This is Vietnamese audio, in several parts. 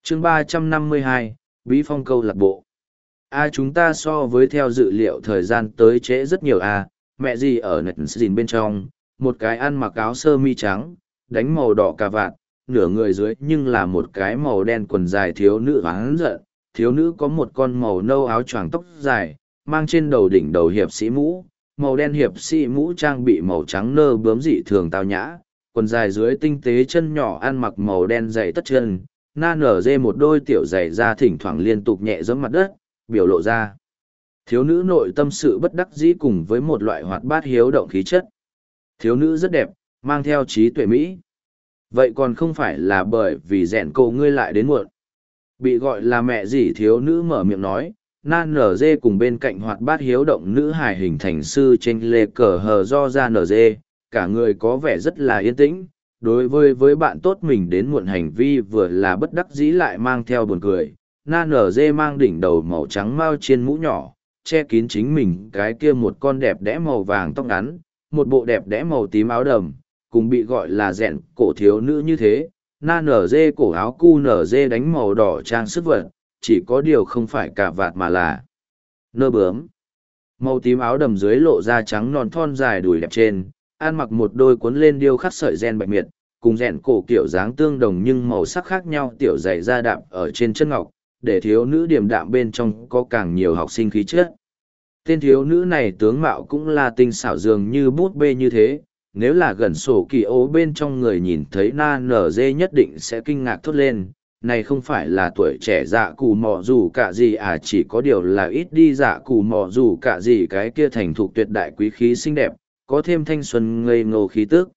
chương 352, Bí Phong câu lạc bộ. Chúng ta so với theo dự liệu thời gian tới trễ rất nhiều mẹ gì ở nạch xìn bên trong, một cái ăn mặc áo sơ mi trắng, đánh màu đỏ cà vạt, nửa người dưới nhưng là một cái màu đen quần dài thiếu nữ oán giận. Thiếu nữ có một con màu nâu áo choàng tóc dài, mang trên đầu đỉnh đầu hiệp sĩ mũ, màu đen hiệp sĩ mũ trang bị màu trắng nơ bướm dị thường tao nhã, quần dài dưới tinh tế chân nhỏ ăn mặc màu đen dày tất chân, na nở dê một đôi tiểu giày da thỉnh thoảng liên tục nhẹ giẫm mặt đất, biểu lộ ra thiếu nữ nội tâm sự bất đắc dĩ cùng với một loại hoạt bát hiếu động khí chất. Thiếu nữ rất đẹp, mang theo trí tuệ mỹ. Vậy còn không phải là bởi vì rèn cổ ngươi lại đến muộn. Bị gọi là mẹ gì thiếu nữ mở miệng nói, na nở dê cùng bên cạnh hoạt bát hiếu động nữ hài hình thành sư tranh lê cờ hờ do ra nở dê, cả người có vẻ rất là yên tĩnh. Đối với bạn tốt mình đến muộn hành vi vừa là bất đắc dĩ lại mang theo buồn cười, na nở dê mang đỉnh đầu màu trắng mao trên mũ nhỏ, che kín chính mình cái kia một con đẹp đẽ màu vàng tóc ngắn, một bộ đẹp đẽ màu tím áo đầm, cùng bị gọi là rèn cổ thiếu nữ như thế. Na nở dê cổ áo cu nở dê đánh màu đỏ trang sức vật, chỉ có điều không phải cà vạt mà là nơ bướm. Màu tím áo đầm dưới lộ da trắng non thon dài đùi đẹp trên, ăn mặc một đôi cuốn lên điêu khắc sợi ren bạch miệt, cùng rèn cổ kiểu dáng tương đồng nhưng màu sắc khác nhau tiểu dày da đạp ở trên chân ngọc, để thiếu nữ điềm đạm bên trong có càng nhiều học sinh khí chất. Tên thiếu nữ này tướng mạo cũng là tinh xảo dường như bút bê như thế, nếu là gần sổ kỳ ố bên trong người nhìn thấy na nở dê nhất định sẽ kinh ngạc thốt lên, này không phải là tuổi trẻ dạ cù mò dù cả gì chỉ có điều là ít đi dạ cù mò dù cả gì cái kia thành thục tuyệt đại quý khí xinh đẹp, có thêm thanh xuân ngây ngô khí tức.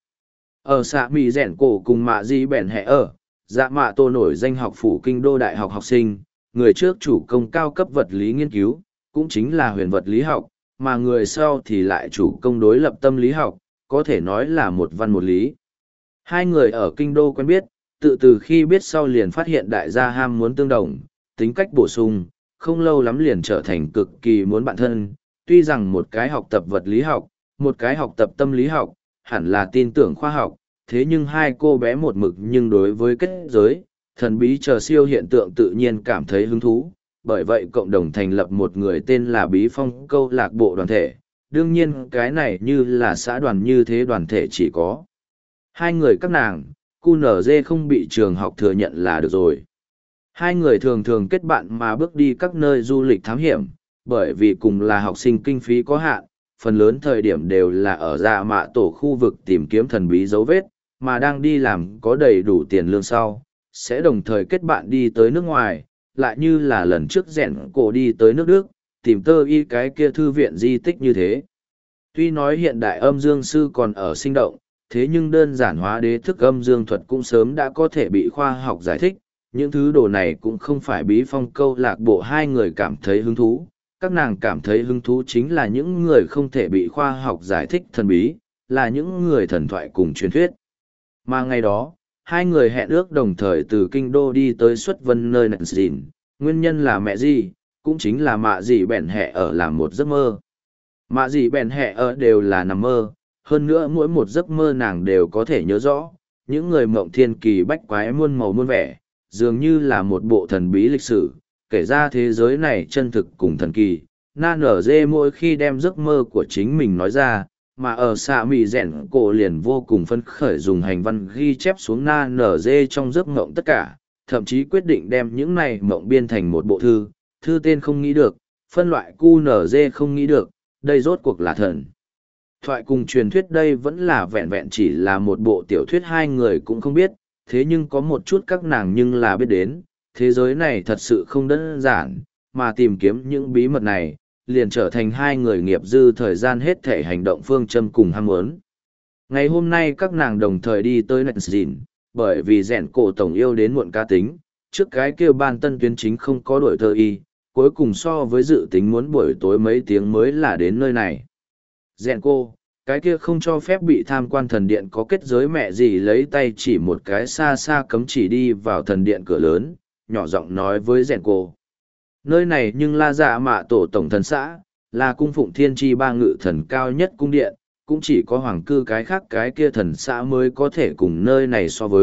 Ở xã Mỹ rèn cổ cùng mạ di bèn hẹ ở, dạ mạ tô nổi danh học phủ kinh đô đại học học sinh, người trước chủ công cao cấp vật lý nghiên cứu, cũng chính là huyền vật lý học, mà người sau thì lại chủ công đối lập tâm lý học, có thể nói là một văn một lý. Hai người ở kinh đô quen biết, tự từ khi biết sau liền phát hiện đại gia ham muốn tương đồng, tính cách bổ sung, không lâu lắm liền trở thành cực kỳ muốn bạn thân, tuy rằng một cái học tập vật lý học, một cái học tập tâm lý học, hẳn là tin tưởng khoa học, thế nhưng hai cô bé một mực nhưng đối với kết giới, thần bí chờ siêu hiện tượng tự nhiên cảm thấy hứng thú, bởi vậy cộng đồng thành lập một người tên là Bí Phong câu lạc bộ đoàn thể. Đương nhiên cái này như là xã đoàn như thế đoàn thể chỉ có hai người các nàng, QNZ không bị trường học thừa nhận là được rồi. Hai người thường thường kết bạn mà bước đi các nơi du lịch thám hiểm, bởi vì cùng là học sinh kinh phí có hạn, phần lớn thời điểm đều là ở dạ mạ tổ khu vực tìm kiếm thần bí dấu vết, mà đang đi làm có đầy đủ tiền lương sau, sẽ đồng thời kết bạn đi tới nước ngoài, lại như là lần trước rèn cổ đi tới nước Đức, tìm tơ y cái kia thư viện di tích như thế. Tuy nói hiện đại âm dương sư còn ở sinh động, thế nhưng đơn giản hóa đế thức âm dương thuật cũng sớm đã có thể bị khoa học giải thích, những thứ đồ này cũng không phải Bí Phong câu lạc bộ hai người cảm thấy hứng thú. Các nàng cảm thấy hứng thú chính là những người không thể bị khoa học giải thích thần bí, là những người thần thoại cùng truyền thuyết. Mà ngày đó, hai người hẹn ước đồng thời từ kinh đô đi tới xuất vân nơi nạch dìn, nguyên nhân là mẹ gì, cũng chính là mạ gì bèn hẹ ở làm một giấc mơ. Mạ gì bèn hẹ ở đều là nằm mơ, hơn nữa mỗi một giấc mơ nàng đều có thể nhớ rõ, những người mộng thiên kỳ bách quái muôn màu muôn vẻ, dường như là một bộ thần bí lịch sử, kể ra thế giới này chân thực cùng thần kỳ. Na nở dê mỗi khi đem giấc mơ của chính mình nói ra, mà ở xạ mì rèn cổ liền vô cùng phấn khởi dùng hành văn ghi chép xuống na nở dê trong giấc mộng tất cả, thậm chí quyết định đem những này mộng biên thành một bộ thư, thư tên không nghĩ được, phân loại QNZ không nghĩ được, đây rốt cuộc là thần thoại cùng truyền thuyết, đây vẫn là vẹn vẹn chỉ là một bộ tiểu thuyết hai người cũng không biết, thế nhưng có một chút các nàng nhưng là biết đến, thế giới này thật sự không đơn giản, mà tìm kiếm những bí mật này, liền trở thành hai người nghiệp dư thời gian hết thể hành động phương châm cùng ham muốn. Ngày hôm nay các nàng đồng thời đi tới nạch dìn, bởi vì rèn cổ tổng yêu đến muộn cá tính, trước cái kêu ban tân tuyến chính không có đổi thơ y, cuối cùng so với dự tính muốn buổi tối mấy tiếng mới là đến nơi này. Rèn cô, cái kia không cho phép bị tham quan thần điện có kết giới mẹ gì lấy tay chỉ một cái xa xa cấm chỉ đi vào thần điện cửa lớn, nhỏ giọng nói với rèn cô. Nơi này nhưng là dạ mạ tổ tổng thần xã, là cung phụng thiên tri ba ngự thần cao nhất cung điện, cũng chỉ có hoàng cư cái khác cái kia thần xã mới có thể cùng nơi này so với,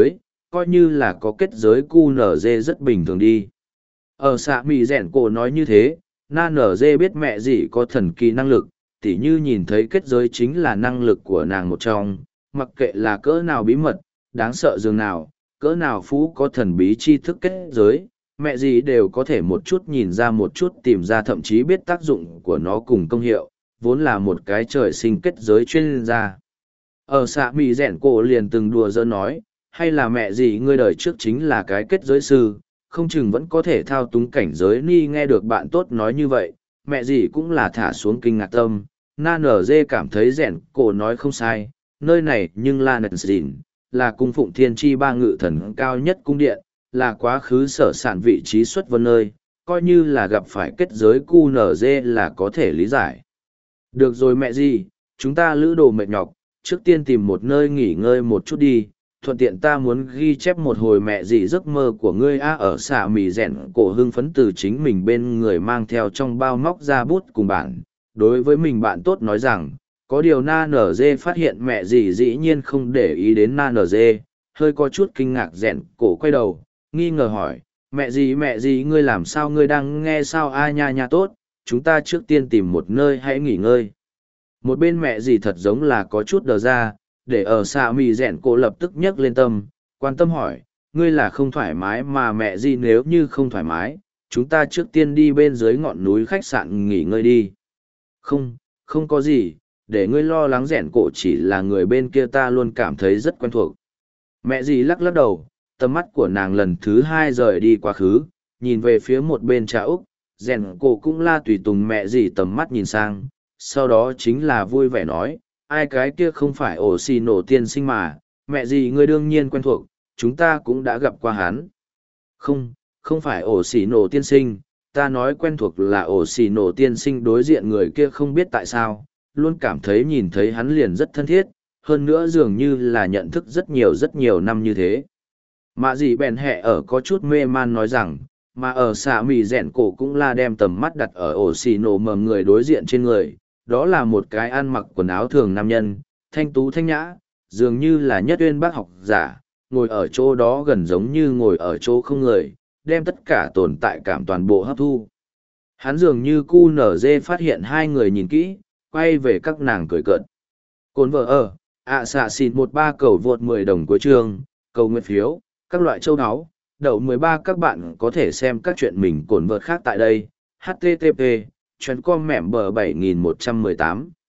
coi như là có kết giới QNZ rất bình thường đi. Ở xạ mì rẻn cổ nói như thế, na nở dê biết mẹ gì có thần kỳ năng lực, tỉ như nhìn thấy kết giới chính là năng lực của nàng một trong, mặc kệ là cỡ nào bí mật, đáng sợ dường nào, cỡ nào phú có thần bí tri thức kết giới, mẹ gì đều có thể một chút nhìn ra một chút tìm ra, thậm chí biết tác dụng của nó cùng công hiệu, vốn là một cái trời sinh kết giới chuyên gia. Ở xạ mì rẻn cổ liền từng đùa giỡn nói, hay là mẹ gì ngươi đời trước chính là cái kết giới sư, không chừng vẫn có thể thao túng cảnh giới. Ni nghe được bạn tốt nói như vậy, mẹ gì cũng là thả xuống kinh ngạc tâm. Na nở dê cảm thấy rẻn cổ nói không sai, nơi này nhưng là nật dìn, là cung phụng thiên tri ba ngự thần cao nhất cung điện, là quá khứ sở sản vị trí xuất vân nơi, coi như là gặp phải kết giới QNZ là có thể lý giải. Được rồi mẹ gì, chúng ta lữ đồ mệt nhọc, trước tiên tìm một nơi nghỉ ngơi một chút đi, thuận tiện ta muốn ghi chép một hồi mẹ gì giấc mơ của ngươi. Ở xạ mì rẻn cổ hưng phấn từ chính mình bên người mang theo trong bao móc ra bút cùng bản, đối với mình bạn tốt nói rằng, có điều na nở dê phát hiện mẹ gì dĩ nhiên không để ý đến na nở dê, hơi có chút kinh ngạc. Rẻn cổ quay đầu, nghi ngờ hỏi, mẹ gì ngươi làm sao, ngươi đang nghe sao? Nha nha, tốt, chúng ta trước tiên tìm một nơi hãy nghỉ ngơi. Một bên mẹ gì thật giống là có chút đờ ra, để ở xạ mì rẻn cổ lập tức nhấc lên tâm, quan tâm hỏi, ngươi là không thoải mái mà mẹ gì? Nếu như không thoải mái, chúng ta trước tiên đi bên dưới ngọn núi khách sạn nghỉ ngơi đi. Không có gì, để ngươi lo lắng. Rẻn cổ chỉ là người bên kia ta luôn cảm thấy rất quen thuộc. Mẹ gì lắc lắc đầu, tầm mắt của nàng lần thứ hai rời đi quá khứ, nhìn về phía một bên trà Úc. Rèn cổ cũng la tùy tùng mẹ gì tầm mắt nhìn sang, sau đó chính là vui vẻ nói, ai cái kia không phải ổ xì nổ tiên sinh mà, mẹ gì ngươi đương nhiên quen thuộc, chúng ta cũng đã gặp qua hắn. Không phải ổ xì nổ tiên sinh, ta nói quen thuộc là ổ xì nổ tiên sinh. Đối diện người kia không biết tại sao, luôn cảm thấy nhìn thấy hắn liền rất thân thiết, hơn nữa dường như là nhận thức rất nhiều năm như thế. Mạ gì bèn hẹ ở có chút mê man nói rằng, mà ở xạ mì rẻn cổ cũng là đem tầm mắt đặt ở ổ xì nổ mờ người đối diện trên người, đó là một cái ăn mặc quần áo thường nam nhân, thanh tú thanh nhã, dường như là nhất uyên bác học giả, ngồi ở chỗ đó gần giống như ngồi ở chỗ không người, đem tất cả tồn tại cảm toàn bộ hấp thu. Hắn dường như cu nở dê phát hiện hai người nhìn kỹ, quay về các nàng cười cợt. Cồn vợ ở, xạ xịt 13 cầu vượt 10 đồng cuối chương, cầu nguyện phiếu, các loại châu áo, đậu 13. Các bạn có thể xem các chuyện mình cồn vợt khác tại đây. http://com mẻm bờ 7118